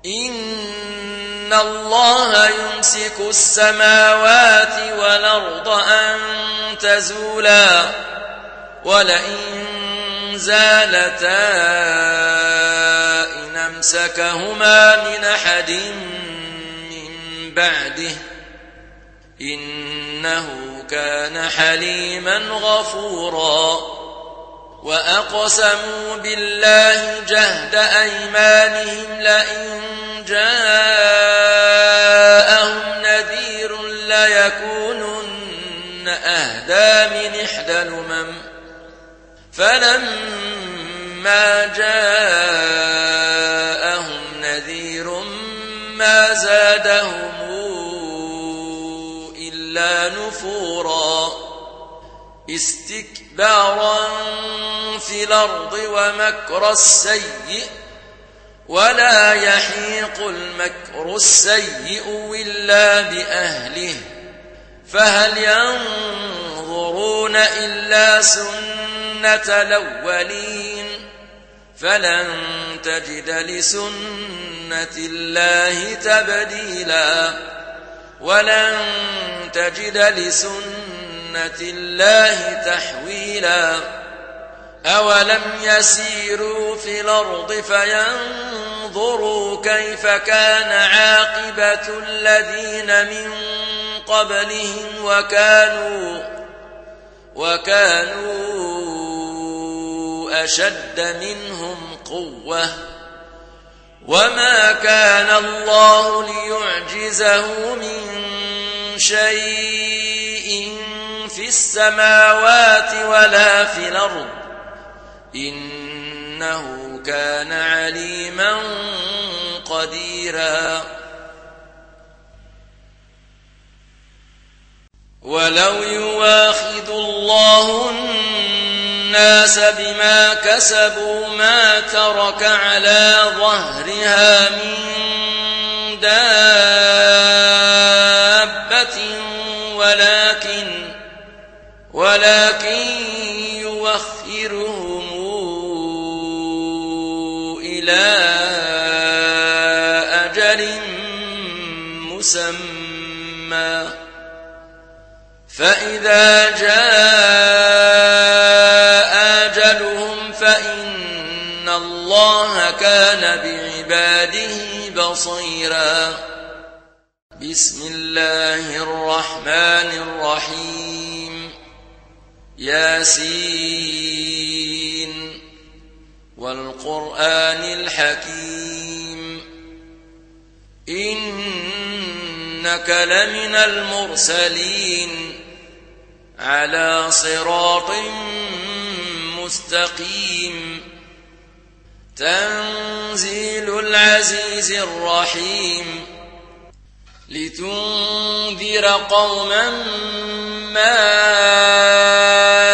إن الله يمسك السماوات والأرض أن تزولا ولئن زالتا إن أمسكهما من أحد من بعده إنه كان حليما غفورا وأقسموا بالله جهد أيمانهم لئن جاءهم نذير ليكونن أهدى من إحدى الأمم فلما جاءهم نذير ما زادهم إلا نفورا استكبارا في الأرض ومكر السيء ولا يحيق المكر السيء إلا بأهله فهل ينظرون إلا سنة الأولين فلن تجد لسنة الله تبديلا ولن تجد لسنة الله تحويلا أولم يسيروا في الأرض فينظروا كيف كان عاقبة الذين من قبلهم وكانوا أشد منهم قوة وما كان الله ليعجزه من شيء في السماوات ولا في الأرض إنه كان عليما قديرا ولو يواخذ الله الناس بما كسبوا ما ترك على ظهرها من دابة ولكن يوخرهم إلى أجل مسمى فإذا جاء أجلهم فإن الله كان بعباده بصيرا بسم الله الرحمن الرحيم ياسين والقرآن الحكيم إنك لمن المرسلين على صراط مستقيم تنزيل العزيز الرحيم لتنذر قوما ما